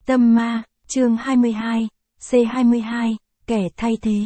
Tâm ma, chương 22, C22, kẻ thay thế.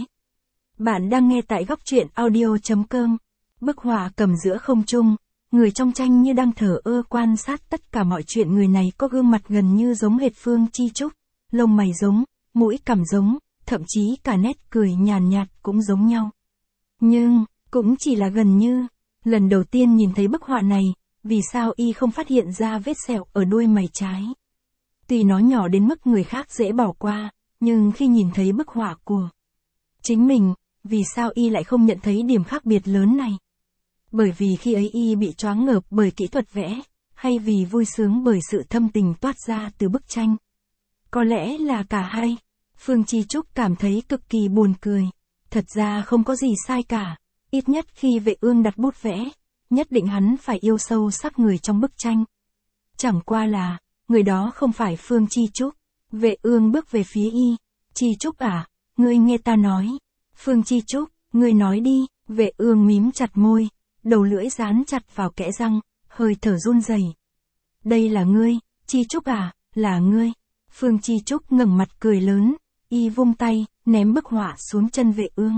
Bạn đang nghe tại góc truyện audio.com. Bức họa cầm giữa không trung, người trong tranh như đang thờ ơ quan sát tất cả mọi chuyện. Người này có gương mặt gần như giống hệt Phương Chi Trúc, lông mày giống, mũi cằm giống, thậm chí cả nét cười nhàn nhạt cũng giống nhau. Nhưng, cũng chỉ là gần như. Lần đầu tiên nhìn thấy bức họa này, vì sao y không phát hiện ra vết sẹo ở đuôi mày trái? Tuy nó nhỏ đến mức người khác dễ bỏ qua, nhưng khi nhìn thấy bức họa của chính mình, vì sao y lại không nhận thấy điểm khác biệt lớn này? Bởi vì khi ấy y bị choáng ngợp bởi kỹ thuật vẽ, hay vì vui sướng bởi sự thâm tình toát ra từ bức tranh? Có lẽ là cả hai. Phương Chi Trúc cảm thấy cực kỳ buồn cười. Thật ra không có gì sai cả, ít nhất khi Vệ Ương đặt bút vẽ, nhất định hắn phải yêu sâu sắc người trong bức tranh. Chẳng qua là, người đó không phải Phương Chi Trúc. Vệ Ương bước về phía y. Chi Trúc à, ngươi nghe ta nói. Phương Chi Trúc, ngươi nói đi. Vệ Ương mím chặt môi, đầu lưỡi dán chặt vào kẽ răng, hơi thở run rẩy. Đây là ngươi, Chi Trúc à, là ngươi. Phương Chi Trúc ngẩng mặt cười lớn, y vung tay, ném bức họa xuống chân Vệ Ương.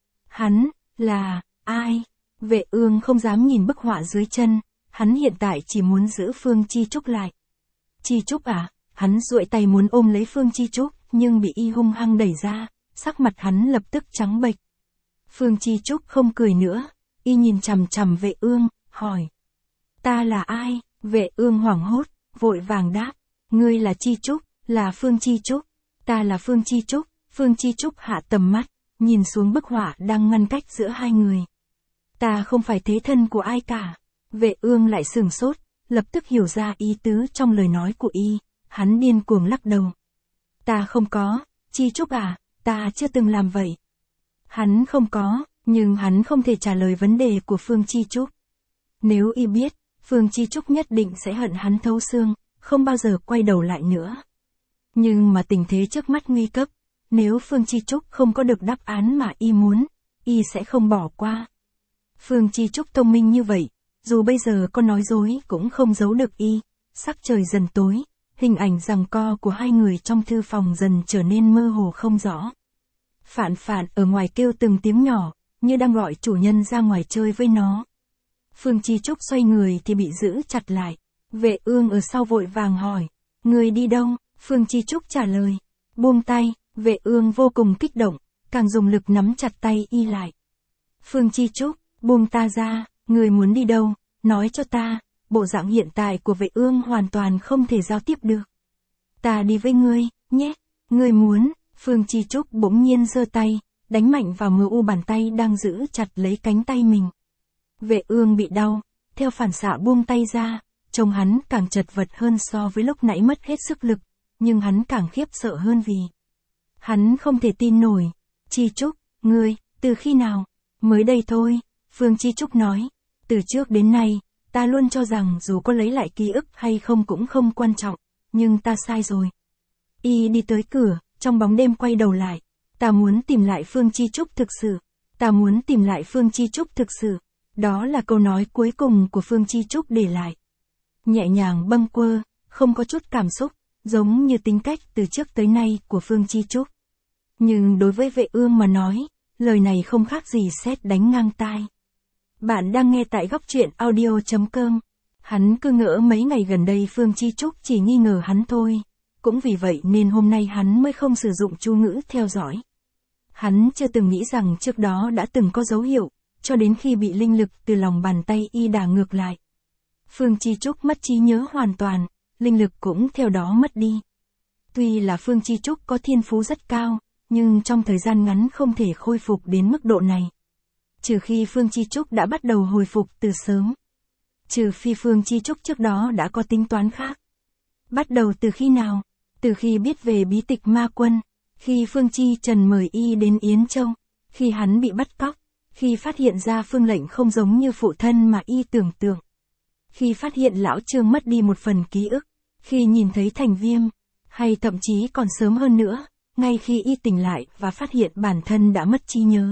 Hắn, là, ai? Vệ Ương không dám nhìn bức họa dưới chân, hắn hiện tại chỉ muốn giữ Phương Chi Trúc lại. Chi Trúc à, hắn duỗi tay muốn ôm lấy Phương Chi Trúc, nhưng bị y hung hăng đẩy ra, sắc mặt hắn lập tức trắng bệch. Phương Chi Trúc không cười nữa, y nhìn chằm chằm Vệ Ương, hỏi. Ta là ai? Vệ Ương hoảng hốt, vội vàng đáp. Ngươi là Chi Trúc, là Phương Chi Trúc. Ta là Phương Chi Trúc. Phương Chi Trúc hạ tầm mắt, nhìn xuống bức họa đang ngăn cách giữa hai người. Ta không phải thế thân của ai cả. Vệ Ương lại sửng sốt, lập tức hiểu ra ý tứ trong lời nói của y, hắn điên cuồng lắc đầu. Ta không có, Chi Trúc à, ta chưa từng làm vậy. Hắn không có, nhưng hắn không thể trả lời vấn đề của Phương Chi Trúc. Nếu y biết, Phương Chi Trúc nhất định sẽ hận hắn thấu xương, không bao giờ quay đầu lại nữa. Nhưng mà tình thế trước mắt nguy cấp, nếu Phương Chi Trúc không có được đáp án mà y muốn, y sẽ không bỏ qua. Phương Chi Trúc thông minh như vậy, dù bây giờ có nói dối cũng không giấu được y. Sắc trời dần tối, hình ảnh giằng co của hai người trong thư phòng dần trở nên mơ hồ không rõ. Phạn Phạn ở ngoài kêu từng tiếng nhỏ, như đang gọi chủ nhân ra ngoài chơi với nó. Phương Chi Trúc xoay người thì bị giữ chặt lại. Vệ Ương ở sau vội vàng hỏi, người đi đâu? Phương Chi Trúc trả lời, buông tay. Vệ Ương vô cùng kích động, càng dùng lực nắm chặt tay y lại. Phương Chi Trúc, buông ta ra, người muốn đi đâu, nói cho ta. Bộ dạng hiện tại của Vệ Ương hoàn toàn không thể giao tiếp được. Ta đi với ngươi, nhé, ngươi muốn. Phương Chi Trúc bỗng nhiên giơ tay, đánh mạnh vào mu bàn tay đang giữ chặt lấy cánh tay mình. Vệ Ương bị đau, theo phản xạ buông tay ra, trông hắn càng chật vật hơn so với lúc nãy mất hết sức lực, nhưng hắn càng khiếp sợ hơn vì hắn không thể tin nổi. Chi Trúc, ngươi, từ khi nào? Mới đây thôi, Phương Chi Trúc nói, từ trước đến nay, ta luôn cho rằng dù có lấy lại ký ức hay không cũng không quan trọng, nhưng ta sai rồi. Y đi tới cửa, trong bóng đêm quay đầu lại, ta muốn tìm lại Phương Chi Trúc thực sự, ta muốn tìm lại Phương Chi Trúc thực sự, đó là câu nói cuối cùng của Phương Chi Trúc để lại. Nhẹ nhàng bâng quơ, không có chút cảm xúc, giống như tính cách từ trước tới nay của Phương Chi Trúc. Nhưng đối với Vệ Ương mà nói, lời này không khác gì sét đánh ngang tai. Bạn đang nghe tại góc truyện audio.com. Hắn cứ ngỡ mấy ngày gần đây Phương Chi Trúc chỉ nghi ngờ hắn thôi. Cũng vì vậy nên hôm nay hắn mới không sử dụng chú ngữ theo dõi. Hắn chưa từng nghĩ rằng trước đó đã từng có dấu hiệu, cho đến khi bị linh lực từ lòng bàn tay y đả ngược lại. Phương Chi Trúc mất trí nhớ hoàn toàn, linh lực cũng theo đó mất đi. Tuy là Phương Chi Trúc có thiên phú rất cao, nhưng trong thời gian ngắn không thể khôi phục đến mức độ này. Trừ khi Phương Chi Trúc đã bắt đầu hồi phục từ sớm. Trừ phi Phương Chi Trúc trước đó đã có tính toán khác. Bắt đầu từ khi nào? Từ khi biết về bí tịch ma quân, khi Phương Chi Trần mời y đến Yến Châu, khi hắn bị bắt cóc, khi phát hiện ra Phương Lệnh không giống như phụ thân mà y tưởng tượng. Khi phát hiện lão Trương mất đi một phần ký ức, khi nhìn thấy Thành Viêm, hay thậm chí còn sớm hơn nữa, ngay khi y tỉnh lại và phát hiện bản thân đã mất trí nhớ.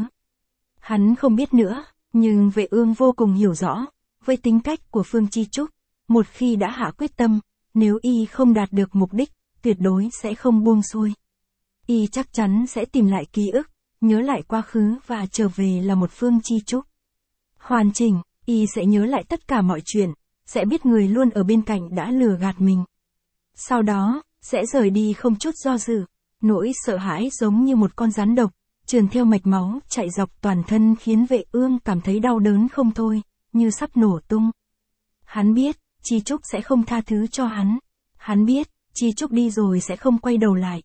Hắn không biết nữa, nhưng Vệ Ương vô cùng hiểu rõ, với tính cách của Phương Chi Trúc, một khi đã hạ quyết tâm, nếu y không đạt được mục đích, tuyệt đối sẽ không buông xuôi. Y chắc chắn sẽ tìm lại ký ức, nhớ lại quá khứ và trở về là một Phương Chi Trúc. Hoàn chỉnh, Y sẽ nhớ lại tất cả mọi chuyện, sẽ biết người luôn ở bên cạnh đã lừa gạt mình. Sau đó, sẽ rời đi không chút do dự. Nỗi sợ hãi giống như một con rắn độc, trườn theo mạch máu, chạy dọc toàn thân khiến Vệ Ương cảm thấy đau đớn không thôi, như sắp nổ tung. Hắn biết, Chi Trúc sẽ không tha thứ cho hắn. Hắn biết, Chi Trúc đi rồi sẽ không quay đầu lại.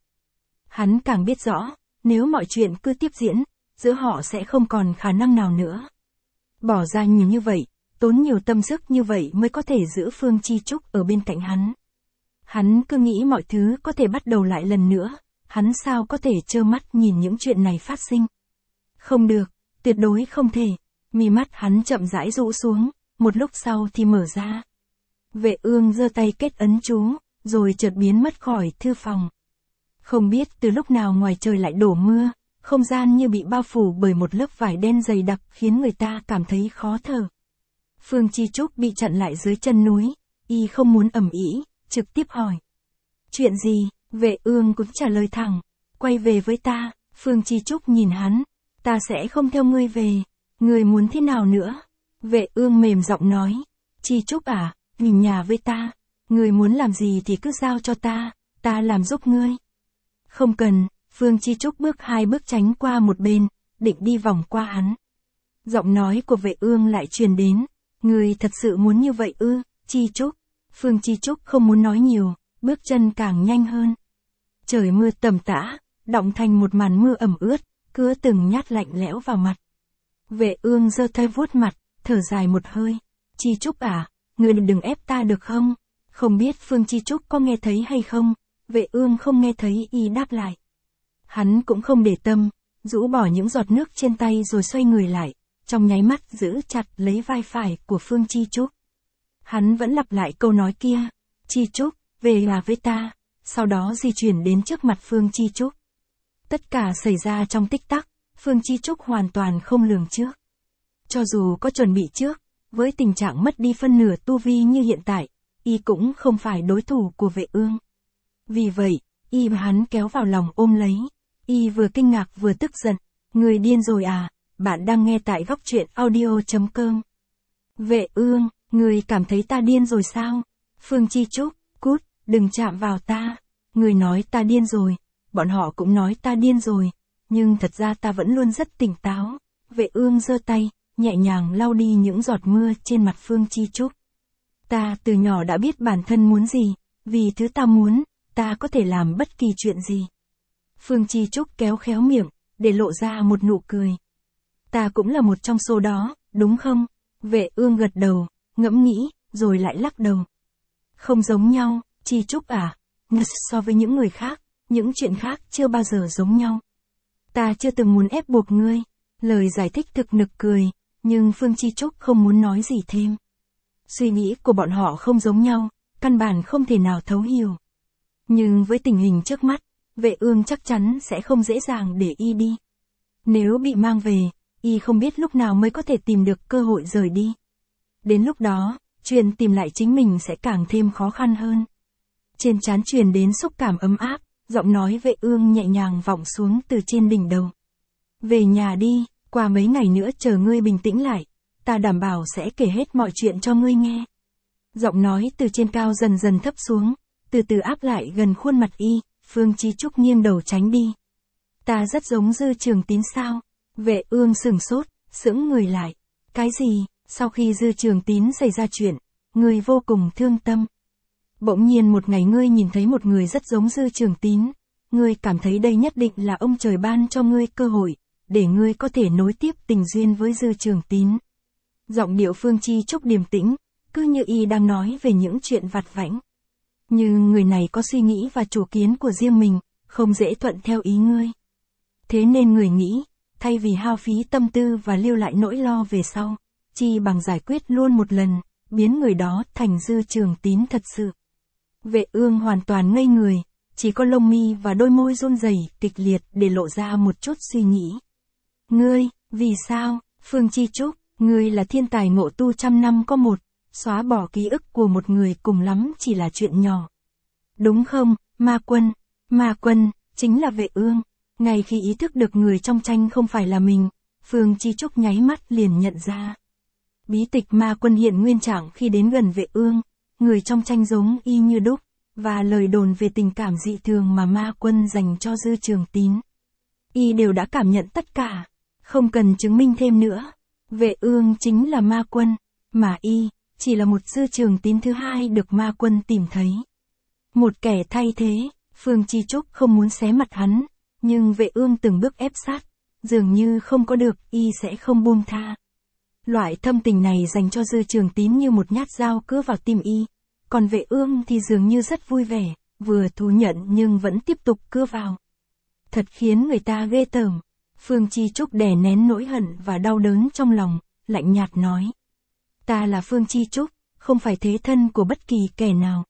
Hắn càng biết rõ, nếu mọi chuyện cứ tiếp diễn, giữa họ sẽ không còn khả năng nào nữa. Bỏ ra nhiều như vậy, tốn nhiều tâm sức như vậy mới có thể giữ Phương Chi Trúc ở bên cạnh hắn. Hắn cứ nghĩ mọi thứ có thể bắt đầu lại lần nữa, hắn sao có thể trơ mắt nhìn những chuyện này phát sinh. Không được, tuyệt đối không thể. Mi mắt hắn chậm rãi rũ xuống, một lúc sau thì mở ra. Vệ Ương giơ tay kết ấn chú, rồi chợt biến mất khỏi thư phòng. Không biết từ lúc nào ngoài trời lại đổ mưa, không gian như bị bao phủ bởi một lớp vải đen dày đặc khiến người ta cảm thấy khó thở. Phương Chi Trúc bị chặn lại dưới chân núi, Y không muốn ầm ĩ, trực tiếp hỏi. Chuyện gì? Vệ Ương cũng trả lời thẳng. Quay về với ta. Phương Chi Trúc nhìn hắn. Ta sẽ không theo ngươi về. Ngươi muốn thế nào nữa? Vệ Ương mềm giọng nói. Chi Trúc à, nhìn nhà với ta. Ngươi muốn làm gì thì cứ giao cho ta làm giúp ngươi. Không cần. Phương Chi Trúc bước 2 bước tránh qua một bên, định đi vòng qua hắn. Giọng nói của Vệ Ương lại truyền đến. Ngươi thật sự muốn như vậy ư, Chi Trúc? Phương Chi Trúc không muốn nói nhiều, bước chân càng nhanh hơn. Trời mưa tầm tã, đọng thành một màn mưa ẩm ướt, cứa từng nhát lạnh lẽo vào mặt. Vệ Ương giơ tay vuốt mặt, thở dài một hơi. Chi Trúc à, ngươi đừng ép ta được không? Không biết Phương Chi Trúc có nghe thấy hay không? Vệ Ương không nghe thấy Y đáp lại. Hắn cũng không để tâm, rũ bỏ những giọt nước trên tay rồi xoay người lại, trong nháy mắt giữ chặt lấy vai phải của Phương Chi Trúc. Hắn vẫn lặp lại câu nói kia. Chi Trúc, về là với ta. Sau đó di chuyển đến trước mặt Phương Chi Trúc. Tất cả xảy ra trong tích tắc, Phương Chi Trúc hoàn toàn không lường trước. Cho dù có chuẩn bị trước, với tình trạng mất đi phân nửa tu vi như hiện tại, Y cũng không phải đối thủ của Vệ Ương. Vì vậy, Y và hắn kéo vào lòng ôm lấy. Y vừa kinh ngạc vừa tức giận. Người điên rồi à, bạn đang nghe tại Góc Truyện Audio.com. Vệ Ương, người cảm thấy ta điên rồi sao? Phương Chi Trúc, cút, đừng chạm vào ta. Người nói ta điên rồi, bọn họ cũng nói ta điên rồi, nhưng thật ra ta vẫn luôn rất tỉnh táo. Vệ Ương giơ tay, nhẹ nhàng lau đi những giọt mưa trên mặt Phương Chi Trúc. Ta từ nhỏ đã biết bản thân muốn gì, vì thứ ta muốn, ta có thể làm bất kỳ chuyện gì. Phương Chi Trúc kéo khéo miệng, để lộ ra một nụ cười. Ta cũng là một trong số đó, đúng không? Vệ Ương gật đầu, ngẫm nghĩ, rồi lại lắc đầu. Không giống nhau, Chi Trúc à, so với những người khác, những chuyện khác chưa bao giờ giống nhau. Ta chưa từng muốn ép buộc ngươi. Lời giải thích thực nực cười, nhưng Phương Chi Trúc không muốn nói gì thêm. Suy nghĩ của bọn họ không giống nhau, căn bản không thể nào thấu hiểu. Nhưng với tình hình trước mắt, Vệ Ương chắc chắn sẽ không dễ dàng để Y đi. Nếu bị mang về, Y không biết lúc nào mới có thể tìm được cơ hội rời đi. Đến lúc đó, chuyện tìm lại chính mình sẽ càng thêm khó khăn hơn. Trên trán truyền đến xúc cảm ấm áp, giọng nói Vệ Ương nhẹ nhàng vọng xuống từ trên đỉnh đầu. Về nhà đi, qua mấy ngày nữa chờ ngươi bình tĩnh lại, ta đảm bảo sẽ kể hết mọi chuyện cho ngươi nghe. Giọng nói từ trên cao dần dần thấp xuống, từ từ áp lại gần khuôn mặt Y. Phương Chi Trúc nghiêng đầu tránh đi. Ta rất giống Dư Trường Tín sao? Vệ Ương sửng sốt, sững người lại. Cái gì? Sau khi Dư Trường Tín xảy ra chuyện, ngươi vô cùng thương tâm. Bỗng nhiên một ngày ngươi nhìn thấy một người rất giống Dư Trường Tín, ngươi cảm thấy đây nhất định là ông trời ban cho ngươi cơ hội, để ngươi có thể nối tiếp tình duyên với Dư Trường Tín. Giọng điệu Phương Chi Trúc điềm tĩnh, cứ như Y đang nói về những chuyện vặt vãnh. Nhưng người này có suy nghĩ và chủ kiến của riêng mình, không dễ thuận theo ý ngươi. Thế nên người nghĩ, thay vì hao phí tâm tư và lưu lại nỗi lo về sau, chi bằng giải quyết luôn một lần, biến người đó thành Dư Trường Tín thật sự. Vệ Ương hoàn toàn ngây người, chỉ có lông mi và đôi môi run rẩy kịch liệt để lộ ra một chút suy nghĩ. Ngươi, vì sao? Phương Chi Trúc, ngươi là thiên tài ngộ tu 100 năm có một, xóa bỏ ký ức của một người cùng lắm chỉ là chuyện nhỏ. Đúng không? Ma quân, chính là Vệ Ương. Ngay khi ý thức được người trong tranh không phải là mình, Phương Chi Trúc nháy mắt liền nhận ra. Bí tịch ma quân hiện nguyên trạng khi đến gần Vệ Ương, người trong tranh giống y như đúc, và lời đồn về tình cảm dị thường mà ma quân dành cho Dư Trường Tín. Y đều đã cảm nhận tất cả, không cần chứng minh thêm nữa. Vệ Ương chính là ma quân, mà y, chỉ là một Dư Trường Tín thứ hai được ma quân tìm thấy. Một kẻ thay thế, Phương Chi Trúc không muốn xé mặt hắn, nhưng Vệ Ương từng bước ép sát, dường như không có được, y sẽ không buông tha. Loại thâm tình này dành cho Dư Trường Tín như một nhát dao cứa vào tim y, còn Vệ Ương thì dường như rất vui vẻ, vừa thú nhận nhưng vẫn tiếp tục cưa vào. Thật khiến người ta ghê tởm. Phương Chi Trúc đè nén nỗi hận và đau đớn trong lòng, lạnh nhạt nói. Ta là Phương Chi Trúc, không phải thế thân của bất kỳ kẻ nào.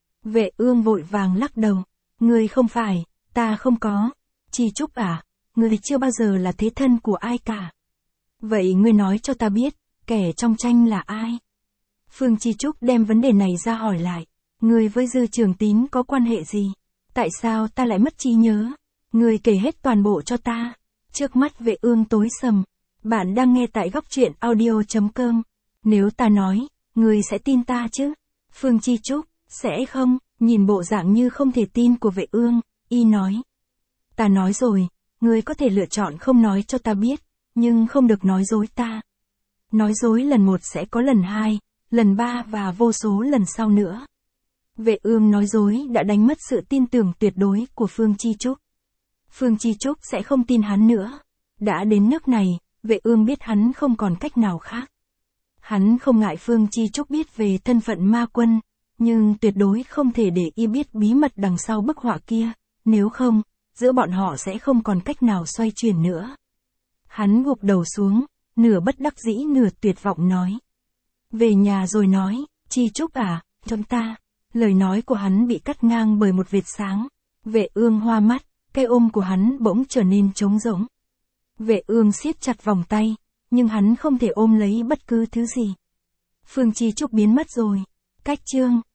Vệ Ương vội vàng lắc đầu. Ngươi không phải, ta không có. Chi Trúc à, ngươi chưa bao giờ là thế thân của ai cả. Vậy ngươi nói cho ta biết, kẻ trong tranh là ai? Phương Chi Trúc đem vấn đề này ra hỏi lại. Ngươi với Dư Trường Tín có quan hệ gì? Tại sao ta lại mất trí nhớ? Ngươi kể hết toàn bộ cho ta. Trước mắt Vệ Ương tối sầm. Bạn đang nghe tại góc truyện audio.com. Nếu ta nói, ngươi sẽ tin ta chứ? Phương Chi Trúc, sẽ không, nhìn bộ dạng như không thể tin của Vệ Ương, y nói. Ta nói rồi, ngươi có thể lựa chọn không nói cho ta biết, nhưng không được nói dối ta. Nói dối lần một sẽ có lần hai, lần ba và vô số lần sau nữa. Vệ Ương nói dối đã đánh mất sự tin tưởng tuyệt đối của Phương Chi Trúc. Phương Chi Trúc sẽ không tin hắn nữa. Đã đến nước này, Vệ Ương biết hắn không còn cách nào khác. Hắn không ngại Phương Chi Trúc biết về thân phận ma quân, nhưng tuyệt đối không thể để y biết bí mật đằng sau bức họa kia, nếu không, giữa bọn họ sẽ không còn cách nào xoay chuyển nữa. Hắn gục đầu xuống, nửa bất đắc dĩ nửa tuyệt vọng nói. Về nhà rồi nói, Chi Trúc à, trong ta. Lời nói của hắn bị cắt ngang bởi một vệt sáng. Vệ Ương hoa mắt, cái ôm của hắn bỗng trở nên trống rỗng. Vệ Ương siết chặt vòng tay, nhưng hắn không thể ôm lấy bất cứ thứ gì. Phương Chi Trúc biến mất rồi. Cách chương